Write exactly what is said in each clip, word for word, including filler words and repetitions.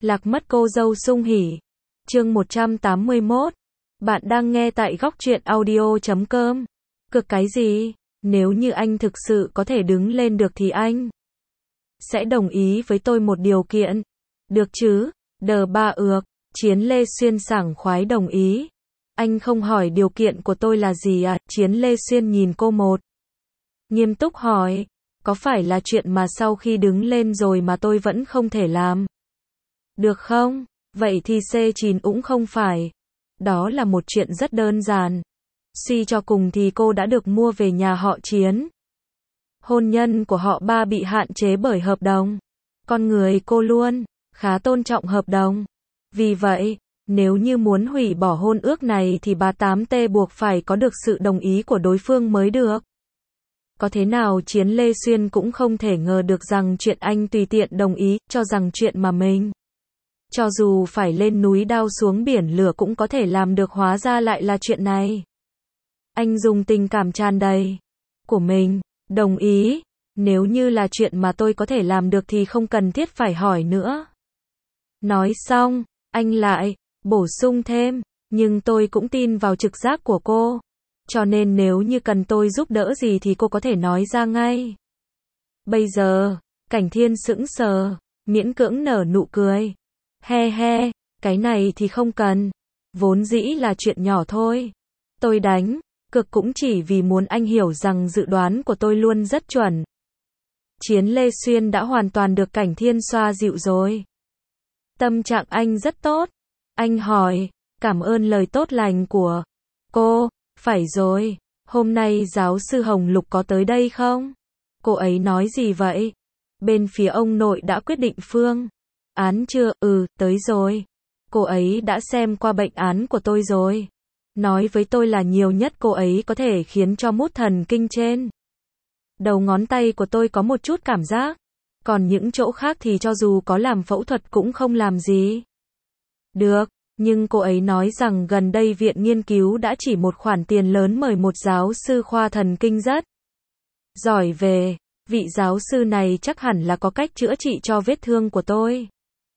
Lạc mất cô dâu sung hỉ. Chương một trăm tám mươi mốt. Bạn đang nghe tại góc truyện audio chấm com. Cực cái gì? Nếu như anh thực sự có thể đứng lên được thì anh sẽ đồng ý với tôi một điều kiện. Được chứ? Đờ ba ược. Chiến Lê Xuyên sảng khoái đồng ý. Anh không hỏi điều kiện của tôi là gì à? Chiến Lê Xuyên nhìn cô một. Nghiêm túc hỏi. Có phải là chuyện mà sau khi đứng lên rồi mà tôi vẫn không thể làm? Được không? Vậy thì C chín cũng không phải. Đó là một chuyện rất đơn giản. Suy cho cùng thì cô đã được mua về nhà họ Chiến. Hôn nhân của họ ba bị hạn chế bởi hợp đồng. Con người cô luôn khá tôn trọng hợp đồng. Vì vậy, nếu như muốn hủy bỏ hôn ước này thì bà tám T buộc phải có được sự đồng ý của đối phương mới được. Có thế nào Chiến Lê Xuyên cũng không thể ngờ được rằng chuyện anh tùy tiện đồng ý, cho rằng chuyện mà mình cho dù phải lên núi đao xuống biển lửa cũng có thể làm được, hóa ra lại là chuyện này. Anh dùng tình cảm tràn đầy của mình, đồng ý. Nếu như là chuyện mà tôi có thể làm được thì không cần thiết phải hỏi nữa. Nói xong, anh lại bổ sung thêm, nhưng tôi cũng tin vào trực giác của cô. Cho nên nếu như cần tôi giúp đỡ gì thì cô có thể nói ra ngay. Bây giờ, Cảnh Thiên sững sờ, miễn cưỡng nở nụ cười. He he, cái này thì không cần. Vốn dĩ là chuyện nhỏ thôi. Tôi đánh cược cũng chỉ vì muốn anh hiểu rằng dự đoán của tôi luôn rất chuẩn. Chiến Lê Xuyên đã hoàn toàn được Cảnh Thiên xoa dịu rồi. Tâm trạng anh rất tốt. Anh hỏi, cảm ơn lời tốt lành của cô. Phải rồi, hôm nay giáo sư Hồng Lục có tới đây không? Cô ấy nói gì vậy? Bên phía ông nội đã quyết định phương án chưa? Ừ, tới rồi. Cô ấy đã xem qua bệnh án của tôi rồi. Nói với tôi là nhiều nhất cô ấy có thể khiến cho mút thần kinh trên đầu ngón tay của tôi có một chút cảm giác. Còn những chỗ khác thì cho dù có làm phẫu thuật cũng không làm gì được. Nhưng cô ấy nói rằng gần đây viện nghiên cứu đã chỉ một khoản tiền lớn mời một giáo sư khoa thần kinh rất giỏi về. Vị giáo sư này chắc hẳn là có cách chữa trị cho vết thương của tôi.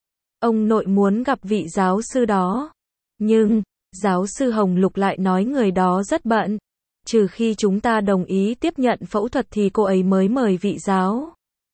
Ông nội muốn gặp vị giáo sư đó. Nhưng, giáo sư Hồng Lục lại nói người đó rất bận. Trừ khi chúng ta đồng ý tiếp nhận phẫu thuật thì cô ấy mới mời vị giáo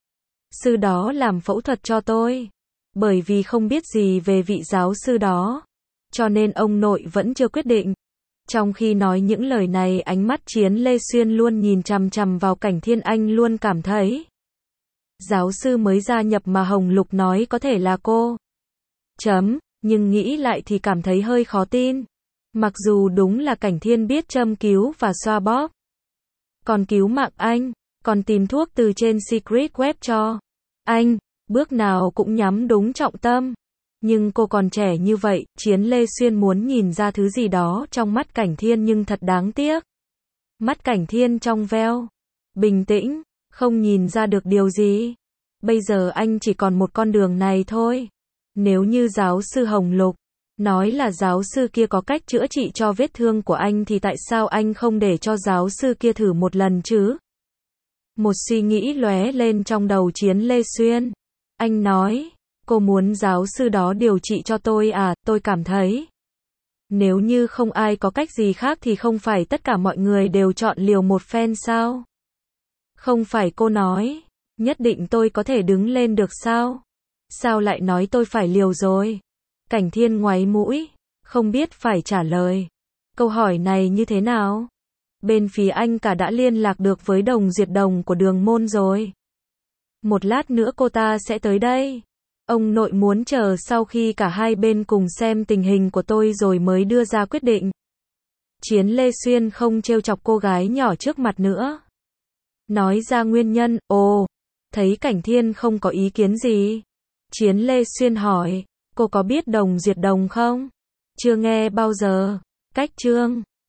sư đó làm phẫu thuật cho tôi. Bởi vì không biết gì về vị giáo sư đó, cho nên ông nội vẫn chưa quyết định. Trong khi nói những lời này, ánh mắt Chiến Lê Xuyên luôn nhìn chằm chằm vào Cảnh Thiên. Anh luôn cảm thấy giáo sư mới gia nhập mà Hồng Lục nói có thể là cô. Chấm, nhưng nghĩ lại thì cảm thấy hơi khó tin. Mặc dù đúng là Cảnh Thiên biết châm cứu và xoa bóp, còn cứu mạng anh, còn tìm thuốc từ trên Secret Web cho anh, bước nào cũng nhắm đúng trọng tâm. Nhưng cô còn trẻ như vậy, Chiến Lê Xuyên muốn nhìn ra thứ gì đó trong mắt Cảnh Thiên nhưng thật đáng tiếc. Mắt Cảnh Thiên trong veo, bình tĩnh, không nhìn ra được điều gì. Bây giờ anh chỉ còn một con đường này thôi. Nếu như giáo sư Hồng Lục nói là giáo sư kia có cách chữa trị cho vết thương của anh thì tại sao anh không để cho giáo sư kia thử một lần chứ? Một suy nghĩ lóe lên trong đầu Chiến Lê Xuyên. Anh nói, cô muốn giáo sư đó điều trị cho tôi à? Tôi cảm thấy nếu như không ai có cách gì khác thì không phải tất cả mọi người đều chọn liều một phen sao? Không phải cô nói nhất định tôi có thể đứng lên được sao? Sao lại nói tôi phải liều rồi? Cảnh Thiên ngoáy mũi, không biết phải trả lời câu hỏi này như thế nào. Bên phía anh cả đã liên lạc được với Đồng Duyệt Đồng của Đường Môn rồi. Một lát nữa cô ta sẽ tới đây. Ông nội muốn chờ sau khi cả hai bên cùng xem tình hình của tôi rồi mới đưa ra quyết định. Chiến Lê Xuyên không trêu chọc cô gái nhỏ trước mặt nữa. Nói ra nguyên nhân. Ồ, thấy Cảnh Thiên không có ý kiến gì, Chiến Lê Xuyên hỏi, cô có biết Đồng Duyệt Đồng không? Chưa nghe bao giờ. Cách chương